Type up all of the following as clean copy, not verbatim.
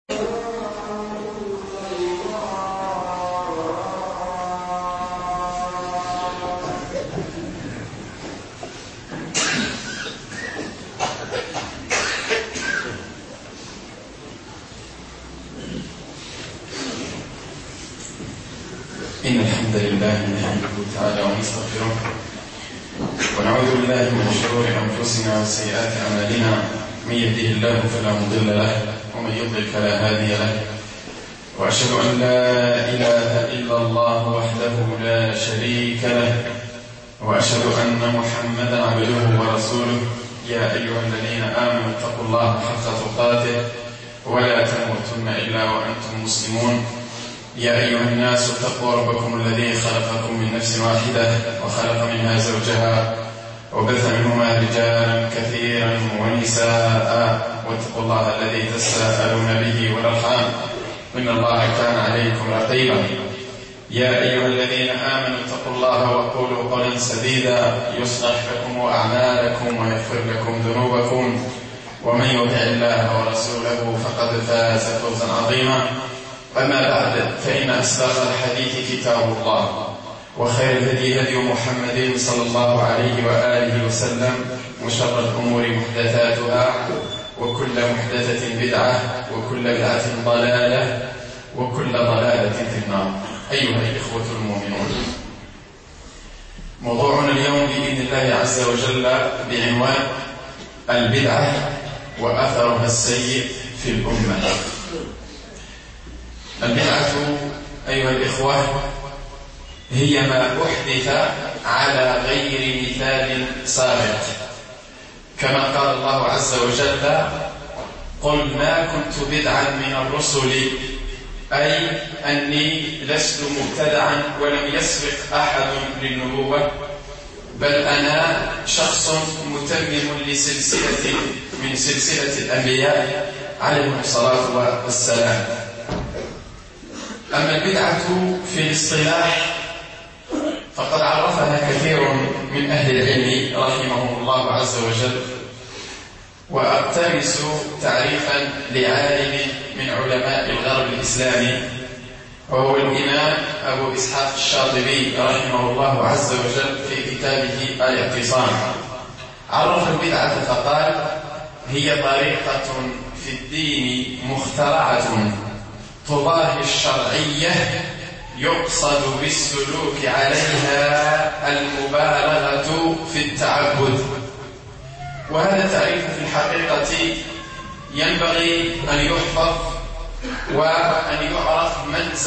إن الحمد لله نحمده تعالى ونستغفره ونعوذ بالله من شرور أنفسنا وسيئات أعمالنا. من يهده الله فلا مضل له ومن يضلل فلا هادي له، وأشهد أن لا إله إلا الله وحده لا شريك له، وأشهد أن محمدا عبده ورسوله. يا أيها الذين آمنوا اتقوا الله حق تقاته ولا تموتن إلا وأنتم مسلمون. يا أيها الناس اتقوا ربكم الذي خلقكم من نفس واحدة وخلق منها زوجها وبث منهما رجالا كثيرا ونساء، واتقوا الله الذي تساءلون به والأرحام إن الله كان عليكم رقيبا. يا أيها الذين آمنوا اتقوا الله وقولوا قولا سديدا يصلح لكم أعمالكم ويغفر لكم ذنوبكم، ومن يطع الله ورسوله فقد فاز فوزا عظيما. أما بعد، فإن أصدق الحديث كتاب الله، وخير الهدي هدي محمد صلى الله عليه وآله وسلم، وشر الأمور محدثاتها، وكل محدثة بدعة، وكل بدعة ضلالة، وكل ضلالة في النار. أيها الإخوة المؤمنون، موضوعنا اليوم بإذن الله عز وجل بعنوان البدعة وأثرها السيء في الأمة. البدعة أيها الإخوة هي ما أحدث على غير مثال سابق، كما قال الله عز وجل: قل ما كنت بدعا من الرسل، أي أني لست مبتدعا ولم يسبق أحد للنبوة، بل أنا شخص متمم لسلسلة من سلسلة الأنبياء عليهم الصلاة والسلام. أما البدعة في الاصطلاح فقد عرفها كثير من أهل العلم رحمهم الله عز وجل، وأقتبس تعريفا لعالم من علماء الغرب الإسلامي، وهو الإمام أبو إسحاق الشاطبي رحمه الله عز وجل في كتابه الاعتصام. عرف البدعة فقال: هي طريقة في الدين مخترعة تضاهي الشرعية يقصد بالسلوك عليها المبالغة في التعبد. وهذا التعريف في الحقيقة ينبغي أن يحفظ وأن يعرف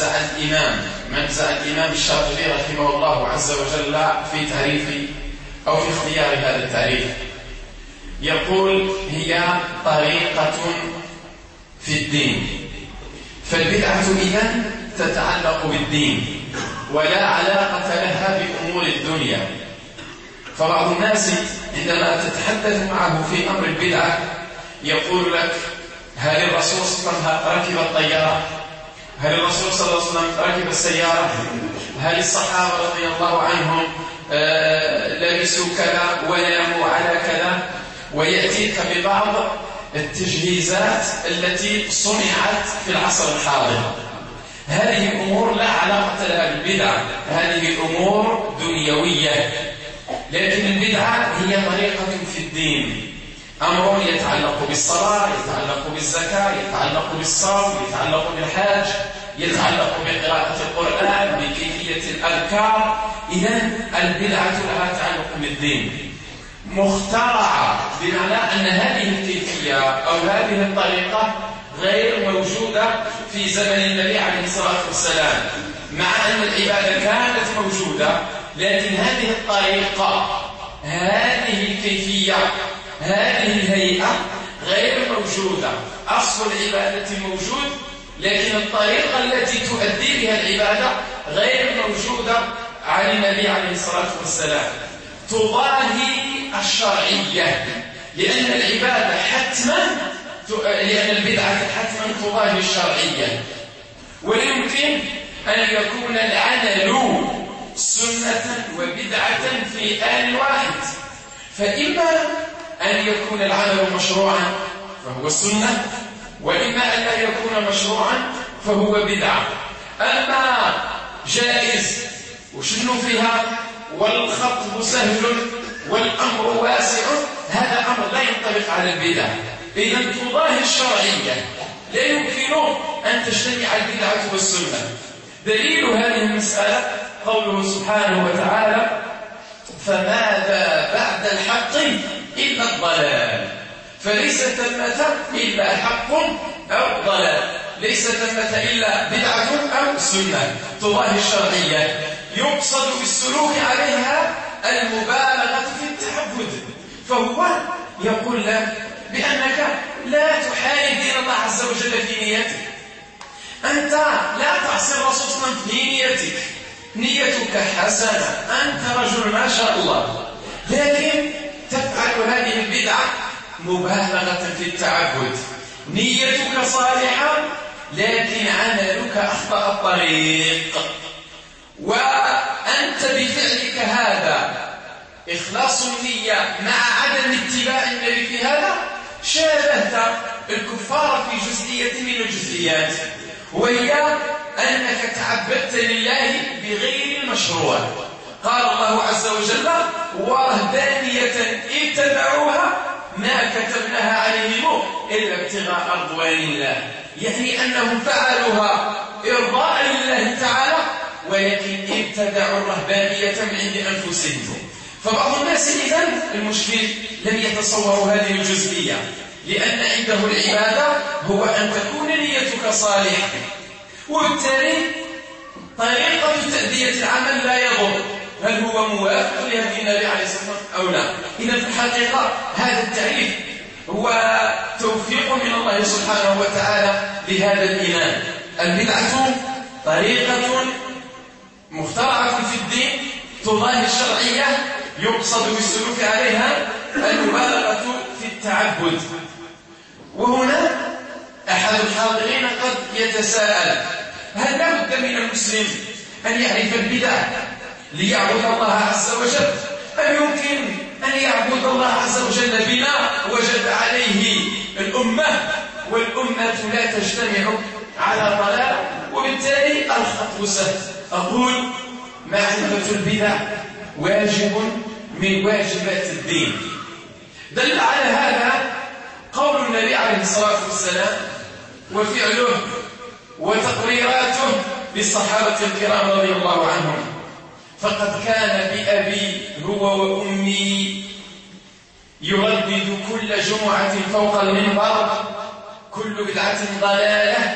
منزع الإمام الشاطبي رحمه الله عز وجل في تعريف أو في اختيار هذا التعريف. يقول: هي طريقة في الدين. فالبدعة إذن تتعلق بالدين ولا علاقة لها بأمور الدنيا. فبعض الناس عندما تتحدث معه في أمر البدعة يقول لك: هل الرسول صلى الله عليه وسلم ركب الطيارة؟ هل الرسول صلى الله عليه وسلم ركب السيارة؟ هل الصحابة رضي الله عنهم لبسوا كذا وناموا على كذا؟ ويأتيك ببعض التجهيزات التي صنعت في العصر الحاضر. هذه الأمور لا علاقة لها بالبدعة، هذه أمور دنيوية. لكن البدعة هي طريقة في الدين، أمر يتعلق بالصلاة، يتعلق بالزكاة، يتعلق بالصوم، يتعلق بالحج، يتعلق بقراءة القرآن، بكيفية الأذكار. إذن البدعة لها تعلق بالدين، مخترعة، بمعنى أن هذه الكيفية أو هذه الطريقة غير موجودة في زمن النبي عليه الصلاة والسلام، مع أن العبادة كانت موجودة، لكن هذه الطريقة، هذه الكيفية، هذه الهيئة غير موجودة. أصل العبادة موجود، لكن الطريقة التي تؤدي بها العبادة غير موجودة عن النبي عليه الصلاة والسلام. تضاهي الشرعية، لأن البدعة حتما تضاهي الشرعية. ويمكن أن يكون العمل سنة وبدعة في آن واحد، فإما أن يكون العمل مشروعا فهو السنة، وإما أن لا يكون مشروعا فهو بدعة. أما جائز وشنو فيها والخطب سهل والأمر واسع، هذا أمر لا ينطبق على البدع. إذا تضاهي الشرعية، لا يمكن أن تجتمع البدعة والسنة. دليل هذه المسألة قوله سبحانه وتعالى: فماذا بعد الحق إلا الضلال. فليس ثمة إلا حق أو ضلال، ليس ثمة إلا بدعة أو سنة تضاهي الشرعية. يقصد بالسلوك عليها المبالغة في التعبد، فهو يقول لك بأنك لا تحارب دين الله عز وجل في نيتك، أنت لا تعصي الرسول صلى الله عليه وسلم في نيتك، نيتك حسنة، أنت رجل ما شاء الله، لكن تفعل هذه البدعة مبالغة في التعبد. نيتك صالحة لكن عملك أخطأ الطريق، وأنت بفعلك هذا إخلاص النية مع عدم اتباع النبي في هذا شابهت الكفار في جزئية من الجزئيات، وهي أنك تعبدت لله بغير المشروع. قال الله عز وجل: ورهبانية ابتدعوها ما كتبناها عليهم إلا ابتغاء رضوان الله، يعني أنهم فعلوها إرضاء لله تعالى، ولكن ابتدعوا الرهبانية من عند أنفسهم. فبعض الناس إذن المشكل لم يتصوروا هذه الجزئية، لأن عنده العبادة هو أن تكون نيتك صالحة، وبالتالي طريقة تأدية العمل لا يضر هل هو موافق لهدي النبي عليه الصلاة والسلام أو لا. إذا في الحقيقة هذا التعريف هو توفيق من الله سبحانه وتعالى لهذا الإيمان. البدعة طريقة مخترعة في الدين تضاهي الشرعية، يقصد بالسلوك عليها المبالغة في التعبد. وهنا أحد الحاضرين قد يتساءل: هل لا بد من المسلم أن يعرف البدع ليعبد الله عز وجل، أم يمكن أن يعبد الله عز وجل بما وجد عليه الأمة، والأمة لا تجتمع على ضلال، وبالتالي الخطو سهل؟ أقول: معرفة البدع واجب من واجبات الدين. دل على هذا قول النبي عليه الصلاة والسلام وفعله وتقريراته للصحابة الكرام رضي الله عنهم: فقد كان بأبي هو وأمي يردد كل جمعة فوق المنبر: كل بدعة ضلالة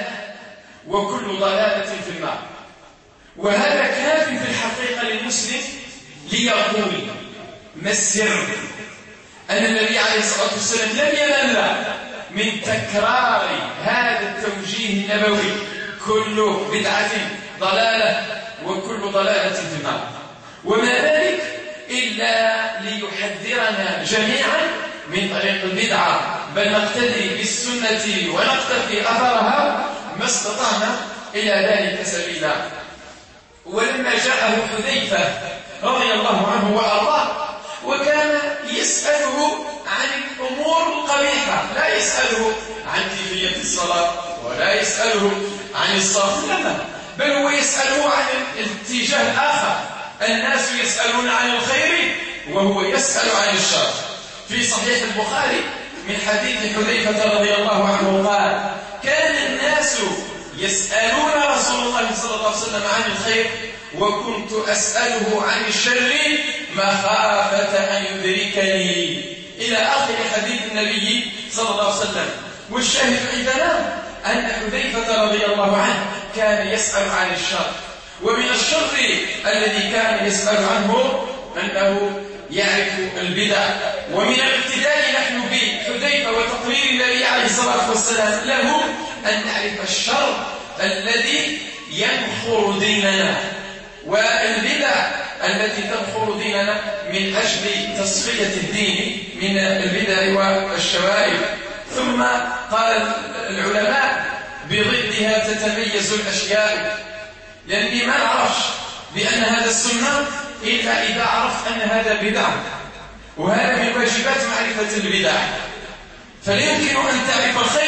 وكل ضلالة في النار. وهذا كاف في الحقيقة للمسلم ليقول ما السر أن النبي عليه الصلاة والسلام لم يمل من تكرار هذا التوجيه النبوي: كل بدعة ضلالة وكل ضلالة في النار. وما ذلك إلا ليحذرنا جميعا من طريق البدعة، بل نقتدي بالسنة ونقتفي أثرها ما استطعنا إلى ذلك سبيلا. ولما جاءه حذيفة رضي الله عنه وأرضاه وكان يسأله عن الأمور القبيحة، لا يسأله عن كيفية الصلاة ولا يسأله عن الصرف، لا، بل هو يسأله عن الاتجاه الآخر. الناس يسألون عن الخير وهو يسأل عن الشر. في صحيح البخاري من حديث حذيفة رضي الله عنه قال: كان الناس يسألون رسول الله صلى الله عليه وسلم عن الخير وكنت أسأله عن الشر مخافة أن يدركني، إلى آخر حديث النبي صلى الله عليه وسلم. والشاهد عندنا أن حذيفة رضي الله عنه كان يسأل عن الشر، ومن الشر الذي كان يسأل عنه أنه يعرف البدع. ومن الاقتداء نحن بحذيفة وتقرير النبي عليه الصلاة والسلام له أن نعرف الشر الذي ينخر ديننا والبدع التي تنخر ديننا من أجل تصفية الدين من البدع والشوائب. ثم قال العلماء: بضدها تتميز الأشياء، لأني ما نعرفش بأن هذا السنة إلا إذا عرفت أن هذا بدع، وهذا من واجبات معرفة البدع. فلا يمكن أن تعرف الخير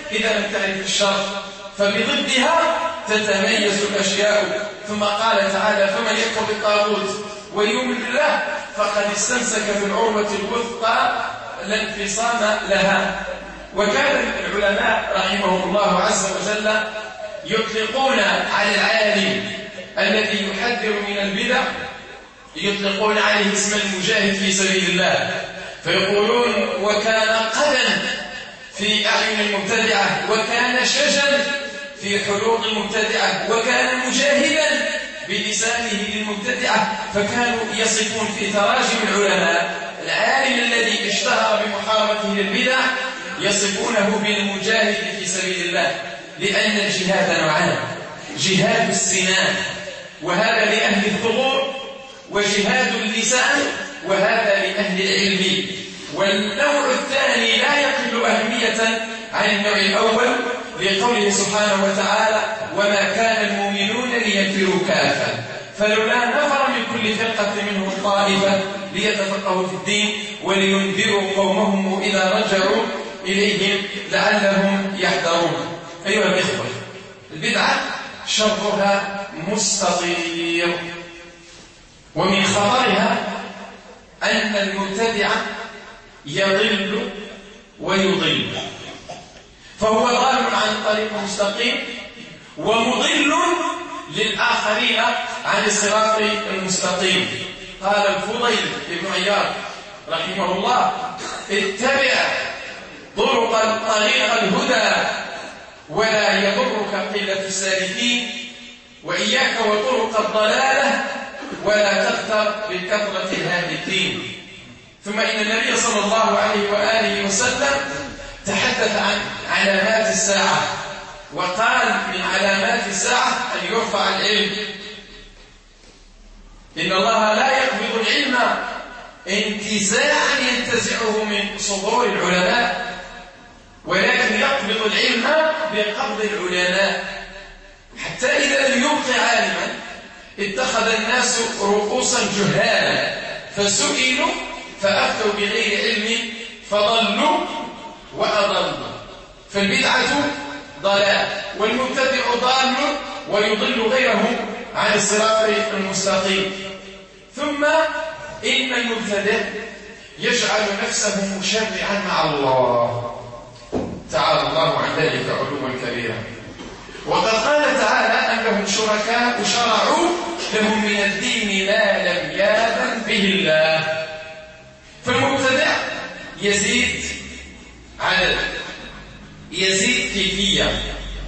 إذا لم تعرف الشر، فبضدها تتميز الأشياء. ثم قال تعالى: فمن يكفر بالطاغوت ويؤمن بالله فقد استمسك بالعروة الوثقى لا انفصام لها. وكان العلماء رحمهم الله عز وجل يطلقون على العالم الذي يحذر من البدع يطلقون عليه اسم المجاهد في سبيل الله، فيقولون: وكان قدا في أعين المبتدعة، وكان شجا في حلوق المبتدعة، وكان مجاهدا بلسانه للمبتدعة. فكانوا يصفون في تراجم العلماء العالم الذي اشتهر بمحاربته للبدع يصفونه بالمجاهد في سبيل الله، لأن الجهاد نوعان: جهاد السنان وهذا لأهل الثغور، وجهاد اللسان وهذا لأهل العلم. والنوع الثاني لا يقل أهمية عن النوع الأول، لقوله سبحانه وتعالى: وما كان المؤمنون لينفروا كافة فلولا نفر من كل فرقة منهم طائفة ليتفقهوا في الدين ولينذروا قومهم إذا رجعوا إليهم لعلهم يحذرون. أيها الإخوة، البدعة شرها مستطير، ومن خطرها أن المبتدع يضل ويضل، فهو ضال عن طريق مستقيم ومضل للآخرين عن الصراط المستقيم. قال الفضيل بن عياض رحمه الله: اتبع طريق الهدى ولا يضرك قلة السالكين، وإياك وطرق الضلالة ولا تغتر بكثرة الهالكين. ثم إن النبي صلى الله عليه وآله وسلم تحدث عن علامات الساعة، وقال: من علامات الساعة أن يرفع العلم. إن الله لا يقبض العلم انتزاعا ينتزعه من صدور العلماء، ولكن يقبض العلم بقبض العلماء، حتى إذا لم يبق عالما اتخذ الناس رؤوسا جهالا فسئلوا فأفتوا بغير علم فضلوا وأضلوا. فالبدعة ضلال، والمبتدع ضال ويضل غيره عن الصراط المستقيم. ثم إن المبتدع يجعل نفسه مشرعا مع الله، تعالى الله عن ذلك علوا كبيرا. وقد قال تعالى أنهم شركاء شرعوا لهم من الدين ما لم يأذن به الله. فالمبتدع يزيد عدد، يزيد كيفية،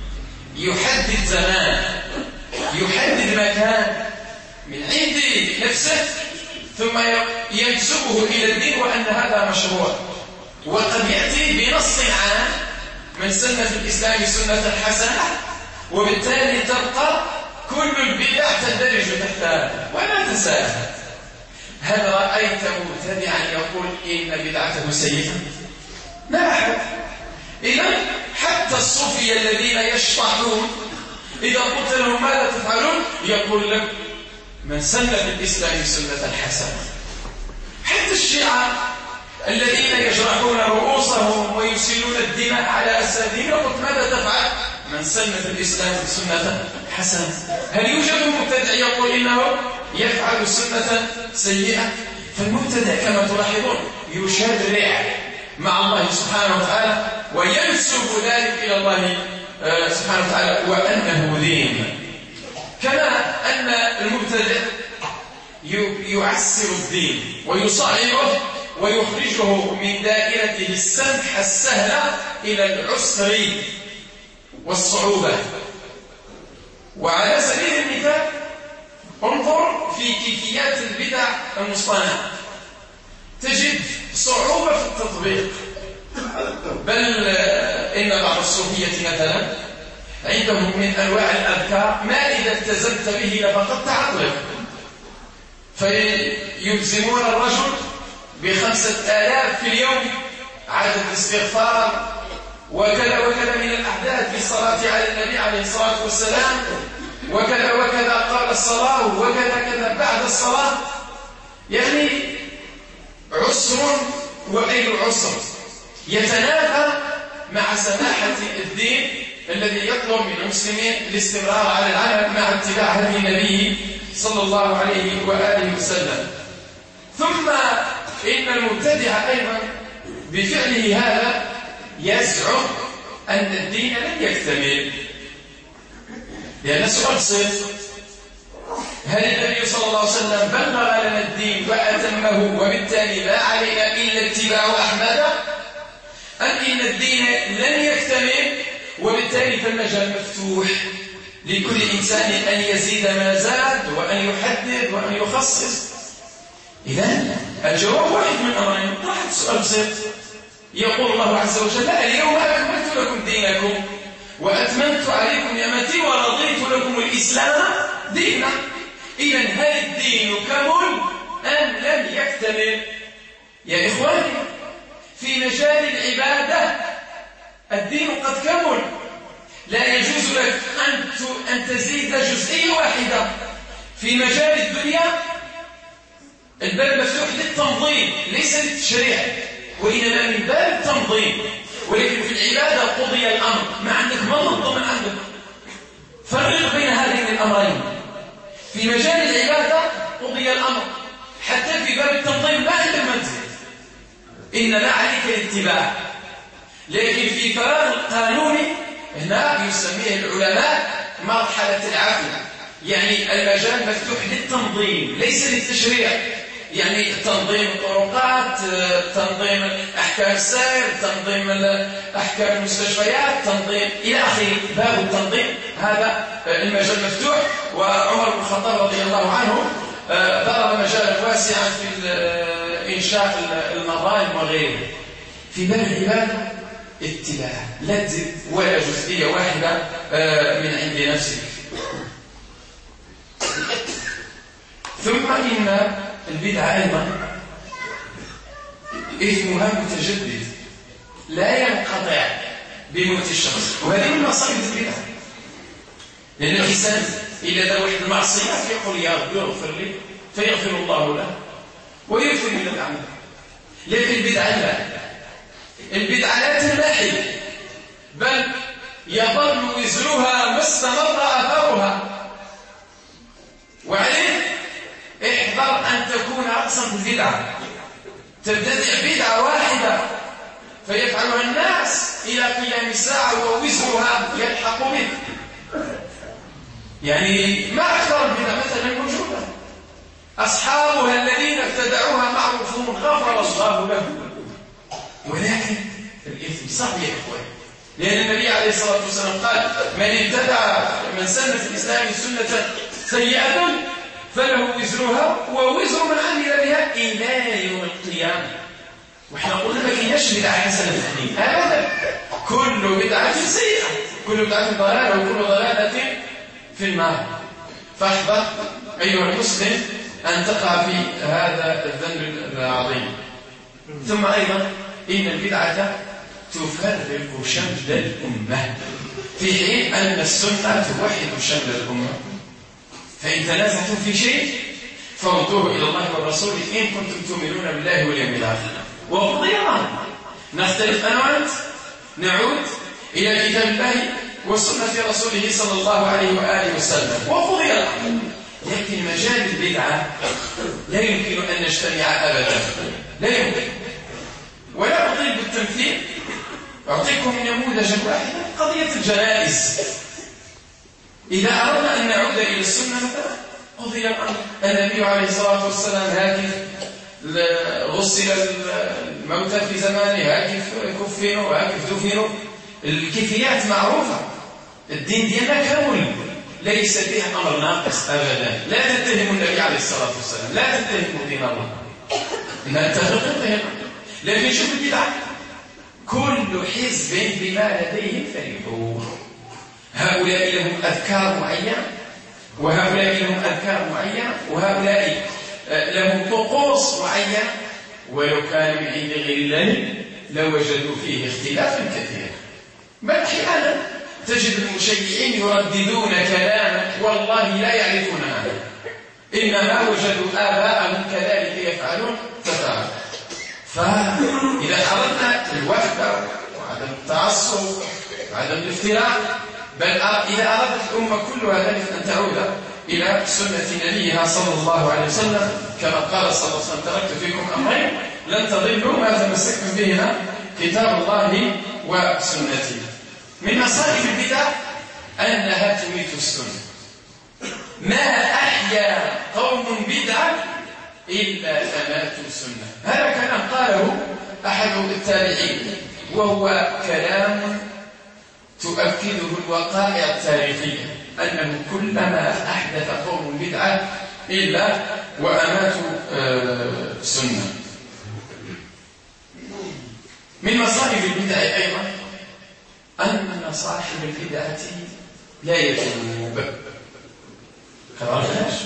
يحدد زمان، يحدد مكان من عند نفسه، ثم ينسبه إلى الدين وأن هذا مشروع. وقد يأتي بنص عام: من سن في الإسلام سنة حسنة، وبالتالي تبقى كل البدع تندرج تحتها ولا تنساها. هل رأيت مبتدعا يقول إن بدعته سيئة؟ لا أحد. إذن حتى الصوفية الذين يشطحون إذا قلت لهم ماذا تفعلون يقول لك: من سن في الإسلام سنة حسنة. حتى الشيعة الذين يجرحون رؤوسهم ويسيلون الدماء على أجسادهم يقول: ماذا تفعل؟ من سن في الإسلام سنة حسنة. هل يوجد مبتدع يقول إنه يفعل سنة سيئة؟ فالمبتدع كما تلاحظون يشرع مع الله سبحانه وتعالى وينسب ذلك إلى الله سبحانه وتعالى وأنه دين. كما أن المبتدع يعسر الدين ويصعبه ويخرجه من دائرته السمحة السهلة إلى العسر والصعوبة. وعلى سبيل المثال انظر في كيفيات البدع المصطنعة، تجد صعوبة في التطبيق، بل إن بعض الصوفية مثلا عندهم من أنواع الأذكار ما إذا التزمت به لفقدت عقلك، فيلزمون الرجل ب5,000 في اليوم عدد استغفار وكذا وكذا من الأحداث في الصلاة على النبي عليه الصلاة والسلام، وكذا وكذا قبل الصلاة وكذا كذا بعد الصلاة. يعني عسر وغير عسر، يتنافى مع سماحة الدين الذي يطلب من المسلمين الاستمرار على العمل مع اتباع هدي النبي صلى الله عليه وآله وسلم. ثم إن المبتدع أيضا بفعله هذا يزعم أن الدين لن يكتمل، لأن سؤال بسيط: هل النبي صلى الله عليه وسلم بلغ لنا الدين وأتمه وبالتالي ما علينا إلا اتباع أحمد، أم إن الدين لن يكتمل وبالتالي فالمجال مفتوح لكل إنسان أن يزيد ما زاد وأن يحدد وأن يخصص؟ إذن الجواب واحد من أمرين. طرحت سؤال بسيط، يقول الله عز وجل: اليوم أكملت لكم دينكم وأتممت عليكم نعمتي ورضيت لكم الإسلام دينا. إذن هل الدين كمل أم لم يكتمل؟ يا إخواني، في مجال العبادة الدين قد كمل، لا يجوز لك أن تزيد جزئية واحدة. في مجال الدنيا الباب مفتوح للتنظيم ليس للتشريع، وإنما من باب التنظيم، ولكن في العبادة قضي الأمر، ما عندك منظم من عندك. فرق بين هذين الأمرين. في مجال العبادة قضي الأمر، حتى في باب التنظيم ما عندك منزل، إنما عليك الاتباع. لكن في فراغ القانوني هنا يسميه العلماء مرحلة العفو، يعني المجال مفتوح للتنظيم ليس للتشريع، يعني تنظيم الطرقات، تنظيم أحكام السير، تنظيم أحكام المستشفيات، تنظيم إلى آخره. باب التنظيم هذا المجال مفتوح، وعمر بن الخطاب رضي الله عنه ضرب مجالا واسعا في إنشاء المظالم وغيره. في باب العبادة اتباع، لا تزيد ولا جزئية واحدة من عند نفسك. ثم إن البدعة أيضا إثمها متجدد لا ينقطع بموت الشخص، وهذه من مصائب البدعة. لأن الإنسان إذا دار واحد المعصية يقول: يا رب اغفر لي، فيغفر الله له ويغفر من العمل. لكن البدعة لا، البدعة لا تنمحي، بل يظل وزرها ما استمر أثرها. وعليه احذر أن تكون رأسا في البدعة، تبتدع بدعة واحدة فيفعلها الناس إلى قيام الساعة ووزرها يلحق به. يعني ما أكثر البدع مثلا موجودة، أصحابها الذين ابتدعوها معروفون غفر الله لهم، ولكن الإثم صعب يا إخوان. لأن النبي عليه الصلاة والسلام قال: من سن في الإسلام سنة سيئة فله وزرها ووزر من عمل بها إلى يوم القيامة. وإحنا قلنا ما كايناش بدعة حسنة في الدين أبدا، كل بدعة سيئة، كل بدعة ضلالة، وكل ضلالة في النار. فاحذر أيها المسلم أن تقع في هذا الذنب العظيم. ثم أيضا إن البدعة تفرق شمل الأمة، في حين أن السنة توحد شمل الأمة. فإن تنازعتم في شيء فردوه إلى الله والرسول إن كنتم تؤمنون بالله واليوم الآخر وقضي الأمر. نختلف أنا وأنت، نعود إلى كتاب الله وسنة رسوله صلى الله عليه وآله وسلم وقضي الأمر. لكن مجال البدعة لا يمكن أن نجتمع أبدا، لا يمكن. ولا أطيل بالتمثيل، أعطيكم نموذجا واحدا: قضية الجنائز. إذا أردنا أن نعود إلى السنة مثلا قضي الأمر، النبي عليه الصلاة والسلام هاكف غسل الموتى في زمانه، هاكف كفنوا وهاكف دفنوا، الكيفيات معروفة. الدين ديالنا كامل ليس فيه أمر ناقص أبدا. لا تتهموا النبي عليه الصلاة والسلام، لا تتهموا دين الله، إنها تتهم. لكن شوف البدعة، كل حزب بما لديهم فرحون. هؤلاء لهم أذكار معينة، وهؤلاء لهم أذكار معينة، وهؤلاء لهم طقوس معينة، ولو كان من عند غير الله لوجدوا فيه اختلافا كثيرا. بل أحيانا تجد المشيعين يرددون كلاما والله لا يعرفون هذا، إنما وجدوا آباءهم كذلك يفعلون ففعلوا. فإذا أردنا الوحدة عدم التعصب، عدم الافتراء، بل إذا أرادت الأمة كلها ذلك أن تعود إلى سنة نبيها صلى الله عليه وسلم، كما قال صلى الله عليه وسلم: تركت فيكم أمرين لن تضلوا ما تمسكتم بهما كتاب الله وسنتي. من مصائب البدع أنها تميت السنة. ما أحيا قوم بدعا إلا أماتوا السنة. هذا كلام قاله أحد التابعين، وهو كلام تؤكده الوقائع التاريخية، أنه كلما أحدث قوم بدعة إلا وأماتوا السنة. من مصائب البدع أيضا أن صاحب البدعة لا يتوب. كرهناش،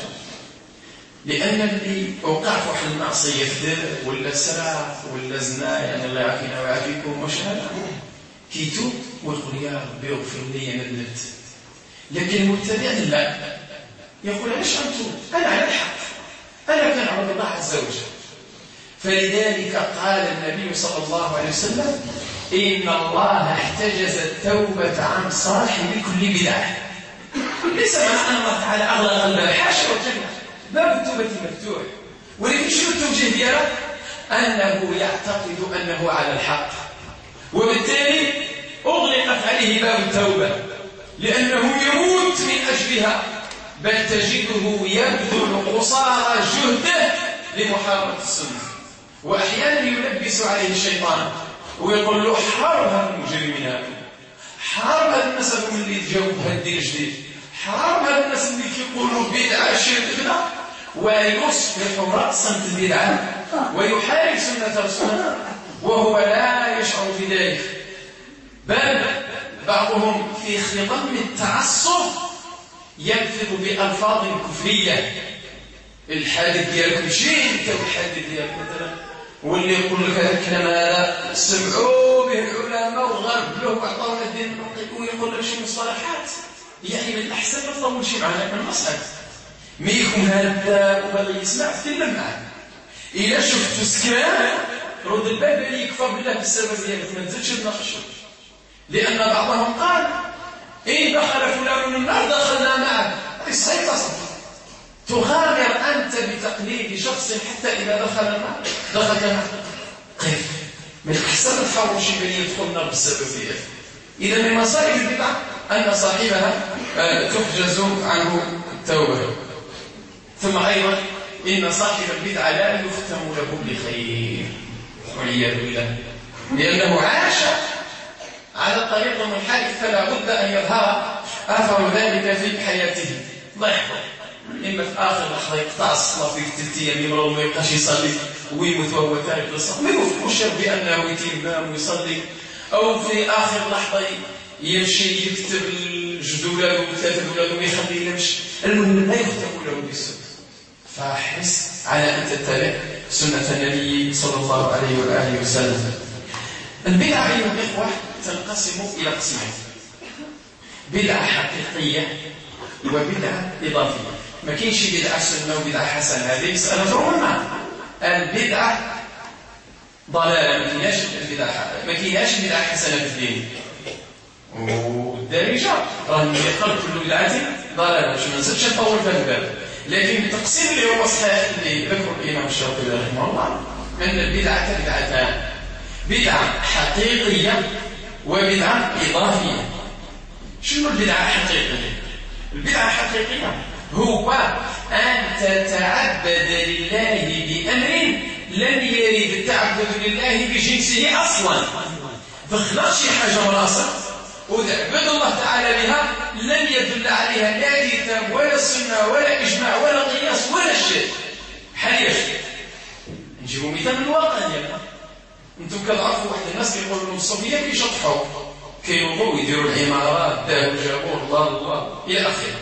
لأن اللي وقع في واحد المعصية ولا سرق ولا زنا، يعني الله يعافينا ويعافيكم، واش هذا كيتوب ويقول: يا ربي اغفر لي أنا ذنبت. لكن المبتدع لا، يقول: علاش غنتوب؟ أنا على الحق، أنا كنعبد الله عز وجل. فلذلك قال النبي صلى الله عليه وسلم: إن الله احتجز التوبة عن صاحب كل بدعة. ليس معنى أن الله تعالى أغلق الباب، حاشا وجل، باب التوبة مفتوح، ولكن شنو التوجيه دياله؟ أنه يعتقد أنه على الحق، وبالتالي أغلقت عليه باب التوبة، لأنه يموت من أجلها، بل تجده يبذل قصارى جهده لمحاربة السنة. وأحيانا يلبس عليه الشيطان ويقول له: حارب هذا المجرمين هذا، حارب هذا الناس اللي تجاوب هذا الدين الجديد، حارب هذا الناس اللي كيقولوا بدعة شرك كذا، ويصبح رأسا في البدعة ويحارب سنة رسوله وهو لا يشعر بذلك. بل بعضهم في خضم التعصب يلفظ بألفاظ كفرية: الحادث ديالك مشي انت والحادث ديالك مثلا، واللي يقول لك هذا الكلام هذا سمعوا به العلماء وغرب له وعطاونا الدين ويقول لك شي مصطلحات، يعني من الأحسن ما تطول شي معنا من المصحف، ما يكون هذا وبغي يسمع تكلم معاه. إذا شفت سكران رد الباب اللي يكفر بالله بالسبب ديالك، ما تزيدش تناقش، لأن بعضهم قال: إن دخل فلان النار دخلنا معه. السيطة تغامر أنت بتقليد شخص حتى إذا دخل النار دخلت معه. كيف؟ من الأحسن تحاول شي بني يدخل النار بالسبب ديالك. إذا من مصائب البدعة أن صاحبها تحجز عنه التوبة. ثم أيضا إن صاحب البدعة لا يختم له بخير والعياذ بالله، لأنه عاش على طريق منحرف، فلا بد أن يظهر أثر ذلك في حياته. الله يحفظه، إما في آخر لحظة يقطع الصلاة في 3 أيام يمرض وما يبقاش يصلي ويموت وهو تارك للصلاة، ما يفكرش بأنه يتيمم ويصلي، أو في آخر لحظة يمشي يكتب الجدولة وثلاثة أولاد وما يخليه يمشي. المهم لا يختم له بالسنة. فاحرص على أن تتبع سنة النبي صلى الله عليه وآله وسلم. البدعة أيها الإخوة تنقسم إلى قسمين: بدعة حقيقية وبدعة إضافية. ما كاينش بدعة سنة وبدعة حسنة، هذه مسألة مهمة. البدعة ضلالة، ما كايناش بدعة حسنة في الدين، والدارجة راه يقال كل بدعة ضلالة، باش ما نزيدش نطول في الباب. لكن التقسيم اللي هو صحيح اللي ذكر الإمام الشافعي رحمه الله أن البدعة بدعتان: بدعة حقيقية وبدعة إضافية. شنو البدعة الحقيقية؟ البدعة الحقيقية هو أن تتعبد لله بأمر لم يرد التعبد لله بجنسه أصلا. فخلق شي حاجة من راسك وتعبد الله تعالى بها لم يدل عليها لا كتاب ولا سنة ولا إجماع ولا قياس ولا شيء. حاليا نجيبوا مثال من الواقع ديالنا. انتم كتعرفوا واحد الناس كيقولوا لهم الصوفيه كيشطحوا كيوضوا ويديروا العمارات داو جابوا الله الى اخره.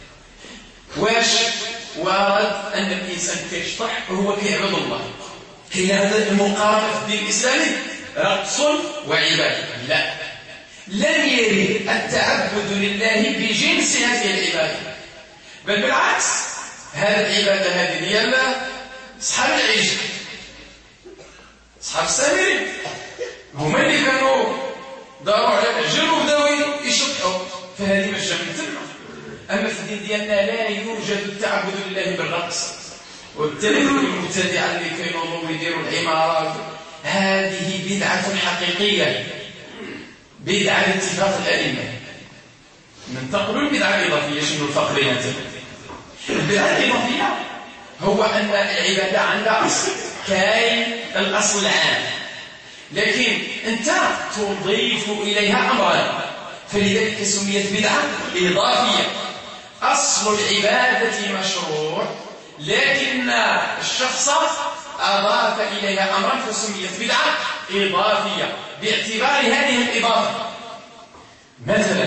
واش ورد ان الانسان كيشطح وهو كيعبد الله؟ كاين هذا المقارنه في الدين الاسلامي رقص وعباده؟ لا، لم يرد التعبد لله بجنس هذه العباده، بل بالعكس، هذه العباده هذه ديال اصحاب العجل، أصحاب السامري، هما اللي كانوا داروا على الأجل وبداو يشطحوا، فهذه مجا من تما. أما في الدين ديالنا لا يوجد التعبد لله بالرقص، وبالتالي المبتدعة اللي كينوضوا ويديروا العمارات هذه بدعة حقيقية، بدعة باتفاق الأئمة. ننتقلوا البدعة الإضافية. شنو الفرق بيناتهم؟ البدعة الإضافية هو أن العبادة عندها أصل، كاين الأصل العام، لكن أنت تضيف إليها أمرا، فلذلك سميت بدعة إضافية. أصل العبادة مشروع، لكن الشخص أضاف إليها أمرا فسميت بدعة إضافية باعتبار هذه الإضافة. مثلا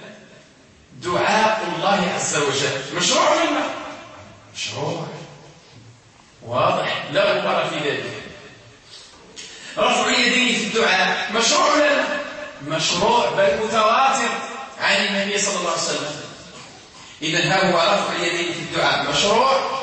دعاء الله عز وجل مشروع ولا لا؟ مشروع واضح لا غبار في ذلك. رفع اليدين في الدعاء مشروع ولا لا؟ مشروع، بل متواتر عن النبي صلى الله عليه وسلم. إذن ها هو رفع اليدين في الدعاء مشروع،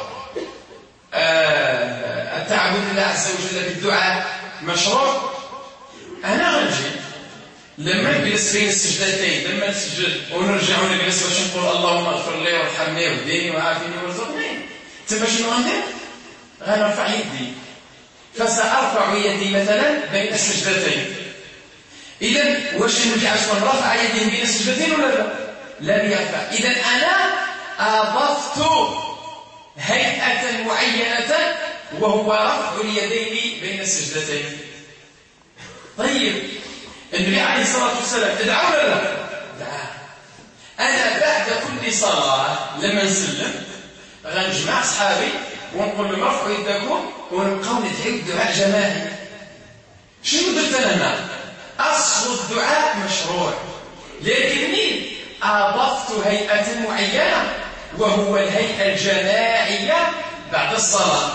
التعبد لله عز وجل بالدعاء مشروع. أنا غنجي لما نجلس بين السجدتين، لما نسجد ونرجع ونجلس باش نقول اللهم اغفر لي وارحمني واهدني وعافني وارزقني، تما شنو غندير؟ غنرفع يدي، فسأرفع يدي مثلا بين السجدتين. إذن واش نرجع شكون رفع يديه بين السجدتين ولا لا؟ لم يرفع. إذن أنا أضفت هيئة معينة وهو رفع اليدين بين السجدتين. طيب النبي عليه الصلاة والسلام ادعى ولا لا؟ دعا. أنا بعد كل صلاة لما نسلم غنجمع أصحابي ونقول لهم ارفعوا يدكم ونبقاو ندعيو الدعاء جماعي. شنو درت أنا؟ أصل الدعاء مشروع، لكنني أضفت هيئة معينة وهو الهيئة الجماعية بعد الصلاة.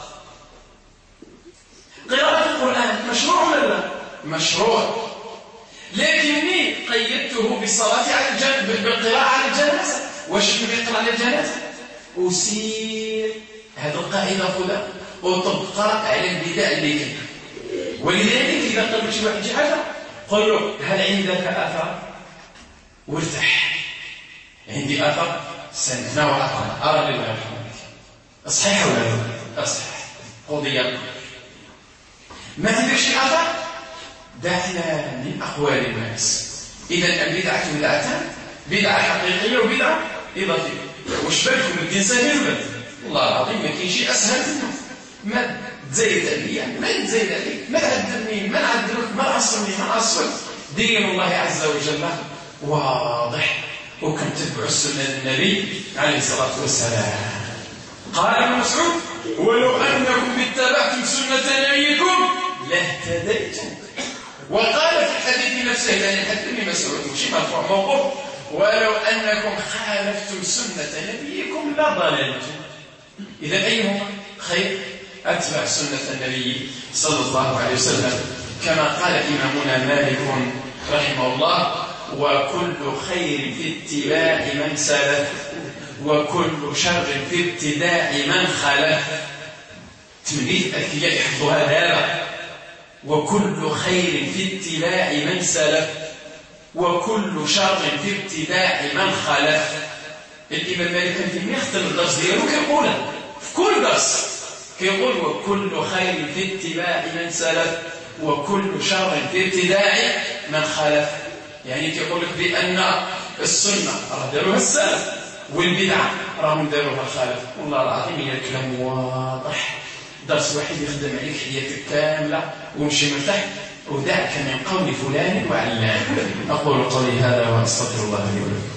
قراءة القرآن مشروع ولا لا؟ مشروع، لكنني قيدته بالصلاة على الجنازة، بالقراءة على الجنازة. واش النبي يقرأ على الجنازة؟ أسير هذه القاعدة خذها وطبقها على البدع اللي كاين. ولذلك إذا قلت شي واحد شي حاجة قل له هل عندك أثر؟ وارتاح. عندي أثر سنة وأقرأ أرى لله الحمد. أصحيح ولا لا؟ أصحيح. قضية. ما عندك شي أثر؟ دعنا من أقوال الناس. إذا البدعة بدعتان، بدعة حقيقية وبدعة إضافية. واش بالكم الدين سهل ولا؟ والله العظيم ما كاين شيء أسهل منه. ما تزايد عليا، ما تزايد عليك، ما تعذبني، ما نعذبك، ما نعصرني، ما نعصرك. دين الله عز وجل واضح، وكنتبع السنة النبي عليه الصلاة والسلام. قال ابن مسعود ولو أنكم اتبعتم سنة نبيكم لاهتديتم. وقال في الحديث نفسه، يعني الحديث ابن مسعود مش مرفوع موقوف، ولو أنكم خالفتم سنة نبيكم لضللتم. إذا أيهما خير؟ أتبع سنة النبي صلى الله عليه وسلم، كما قال إمامنا مالك رحمه الله وكل خير في اتباع من سلف وكل شر في ابتداع من خلف. تمليك أذكياء يحفظها هذا. وكل خير في اتباع من سلف وكل شر في ابتداع من خلف. الإمام مالك كان يختم الدرس ديالو كيقولها في كل درس، كيقول وكل خير في اتباع من سلف وكل شر في ابتداع من خلف. يعني كيقول لك بأن السنة راه داروها السلف والبدعة راهم داروها الخلف. والله العظيم هي الكلام واضح. درس واحد يخدم عليك حياتك كاملة ومشي مرتاح، ودعك من قول فلان وعلان. أقول قولي هذا وأستغفر الله لي ولكم.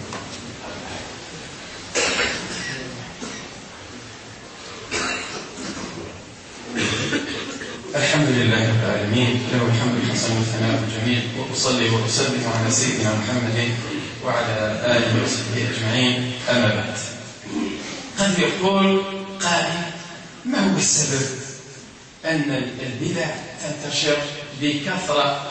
الحمد لله رب العالمين، له الحمد الحسن والثناء الجميل، وأصلي وأسلم على سيدنا محمد وعلى آله وصحبه أجمعين. أما بعد، قد يقول قائل ما هو السبب أن البدع تنتشر بكثرة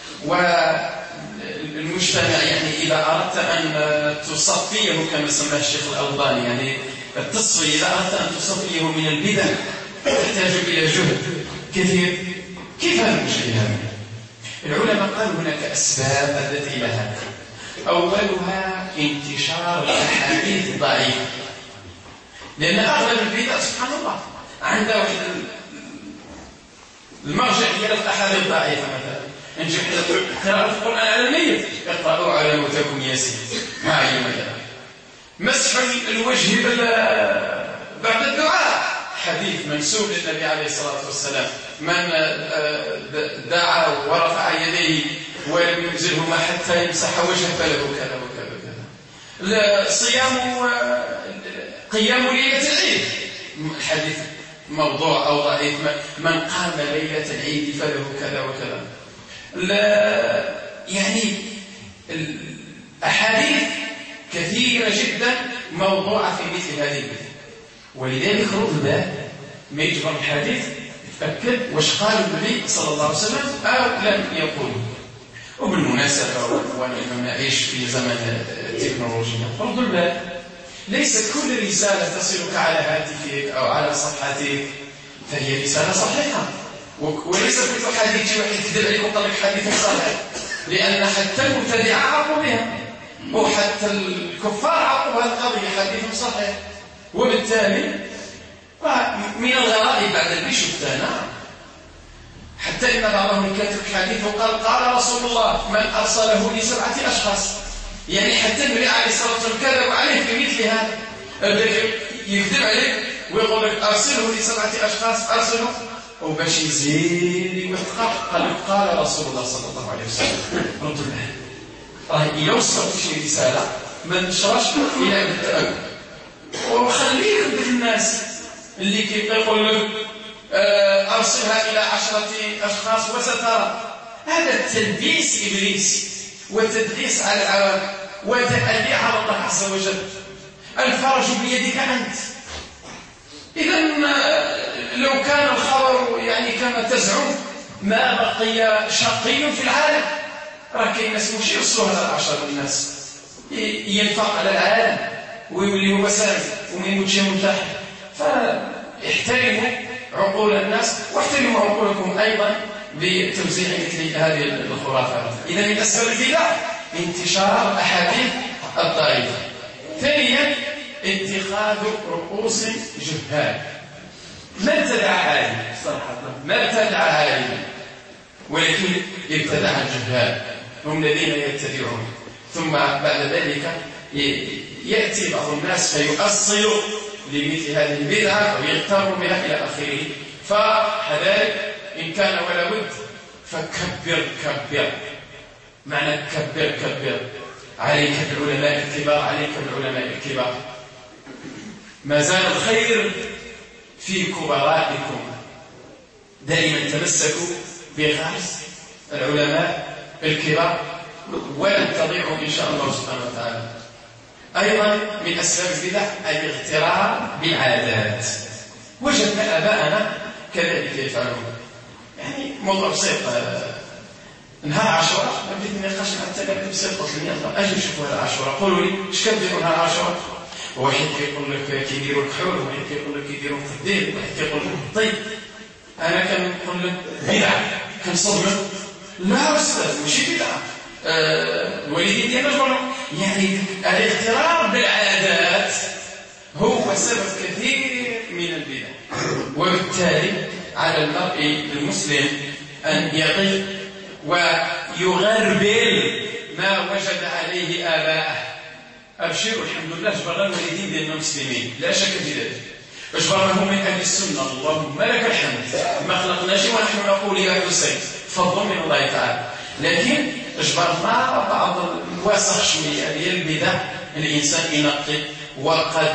والمجتمع، يعني إذا أردت أن تصفيه كما سماه الشيخ الألباني، يعني التصفية إذا أردت أن تصفيه من البدع تحتاج إلى جهد كثير. كيف هذا المشكل هذا؟ العلماء قالوا هناك أسباب أدت إلى هذا. أولها انتشار الأحاديث الضعيفة، لأن أغلب البدع سبحان الله عندها واحد المرجع ديال الأحاديث الضعيفة. مثلا نجي قراءة القرآن على الميت، اقرأوا على موتاكم ياسين، ما هي مثلا مسح الوجه بعد الدعاء، حديث منسوب للنبي عليه الصلاة والسلام: من دعا ورفع يديه ولم ينزلهما حتى يمسح وجهه فله كذا وكذا وكذا. قيام ليلة العيد، الحديث موضوع أو ضعيف: من قام ليلة العيد فله كذا وكذا. يعني الأحاديث كثيرة جدا موضوعة في مثل هذه البدع، ولذلك رد الباب ما يجبر الحديث يتأكد واش قال النبي صلى الله عليه وسلم أو لم يقول. وبالمناسبة ونحن نعيش في زمن التكنولوجيا، رد الباب ليست كل رسالة تصلك على هاتفك أو على صفحتك فهي رسالة صحيحة، وليس كل حديث واحد يكذب عليك وقال لك حديث صحيح، لأن حتى المبتدعة عرفوا بها وحتى الكفار عرفوا هذه القضية حديث صحيح. وبالتالي من الغرائب بعد البيش الثانى حتى إن بعضهم كاتب حديث وقال: قال رسول الله من أرسله ل7 أشخاص، يعني حتى النبي عليه الصلاة والسلام كذب عليه في مثل هذا، يكذب عليك ويقول لك أرسله ل7 أشخاص، أرسله وباش يزيد ويتقرب قال لك قال رسول الله صلى الله عليه وسلم. ردوا له راه إلا وصلت شي رسالة ما نشرش إلى التأكد، وخليك بالناس اللي كيقول لك أرسلها إلى 10 أشخاص وسترى. هذا تلبيس إبليس وتدليس على العوام وتأدي على الله عز وجل. الفرج بيدك أنت. إذا لو كان الخبر يعني كما تزعم ما بقي شقي في العالم. راه كاين ناس مش يوصلوا هذا 10 الناس ينفق على العالم ويولي هو سامي وما يموتش منتحر. فاحترموا عقول الناس واحترموا عقولكم أيضا بتوزيع مثل هذه الخرافات. إذا من أسباب البدع انتشار الأحاديث الضعيفة. ثانيا اتخاذ رؤوس جهال. ما ابتدع عالم صراحة، ما ابتدع عالم، ولكن ابتدع الجهال، هم الذين يبتدعون. ثم بعد ذلك يأتي بعض الناس فيؤصل لمثل هذه البدعة ويغتر بها إلى آخره. فحذارك إن كان ولا بد فكبر كبر. معنى كبر كبر. عليك بالعلماء الكبار، عليك بالعلماء الكبار. ما زال الخير في كبرائكم. دائما تمسكوا بغرس العلماء الكبار ولن تضيعوا إن شاء الله سبحانه وتعالى. أيضا من أسباب البدع الاغترار بالعادات. وجدنا آباءنا كذلك يفعلون. يعني موضوع بسيط، نهار عاشوراء بديت نقاش مع التلاميذ بسيط، قلت لهم أجي نشوفوا هذا عاشوراء، قولوا لي اش كديروا نهار عاشوراء؟ واحد كيقول لك كيديروا الكحول، واحد كيقول لك كيديروا التقدير، واحد كيقول لك طيب. أنا كنقول لك بدعة كنصدم. لا أستاذ ماشي بدعة. الوالدين ديالنا جبروا يعني الاغترار بالعادات هو سبب كثير من البدع. وبالتالي على المرء المسلم أن يقف ويغربل ما وجد عليه آباءه. أبشروا الحمد لله جبرنا الوالدين ديالنا مسلمين لا شك في ذلك، اجبرناهم من أهل السنة اللهم لك الحمد. ما خلقناش ونحن نقول يا حسين فضل من الله تعالى، لكن اجبرنا بعض الوسخ شويه ديال البدع الانسان ينقي. وقد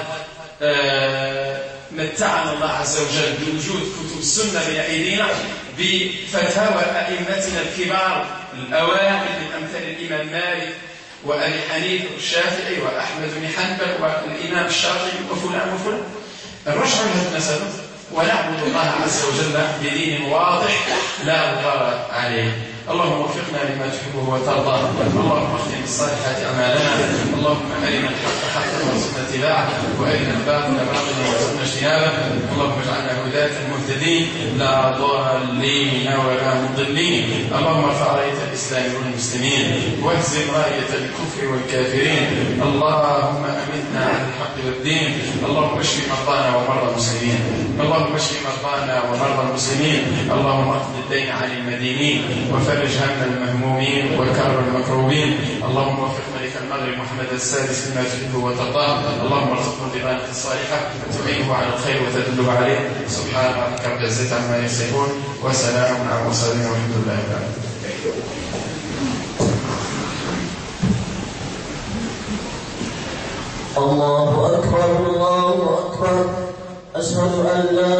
متعنا الله عز وجل بوجود كتب السنه بين ايدينا بفتاوى ائمتنا الكبار الاوائل من امثال الامام مالك وابي حنيفه والشافعي واحمد بن حنبل والامام الشافعي وفلان وفلان. الرجع لهذا المسألة ونعبد الله عز وجل بدين واضح لا غبار عليه. اللهم وفقنا لما تحبه وترضى، اللهم اختم بالصالحات اعمالنا، اللهم ارنا الحق حقا وارزقنا اتباعه وارنا الباطل باطلا وارزقنا اجتنابه. واجتنابه. اللهم اجعلنا هداة مهتدين لا ضالين ولا مضلين. اللهم ارفع راية الإسلام والمسلمين واهزم راية الكفر والكافرين. اللهم أمتنا على الحق والدين. اللهم اشف مرضانا ومرضى المسلمين. اللهم اشف مرضانا ومرضى المسلمين. اللهم اقض الدين عن المدينين وفرج هم المهمومين وكرب المكروبين. اللهم وفق ملك المغرب محمد السادس لما تحب وترضاه. اللهم ارزقه البطانة الصالحة تعينه على الخير وتدله عليه. سبحان ربك رب العزة عما يصفون وسلام على المرسلين والحمد لله رب العالمين. الله أكبر الله أكبر. أشهد أن لا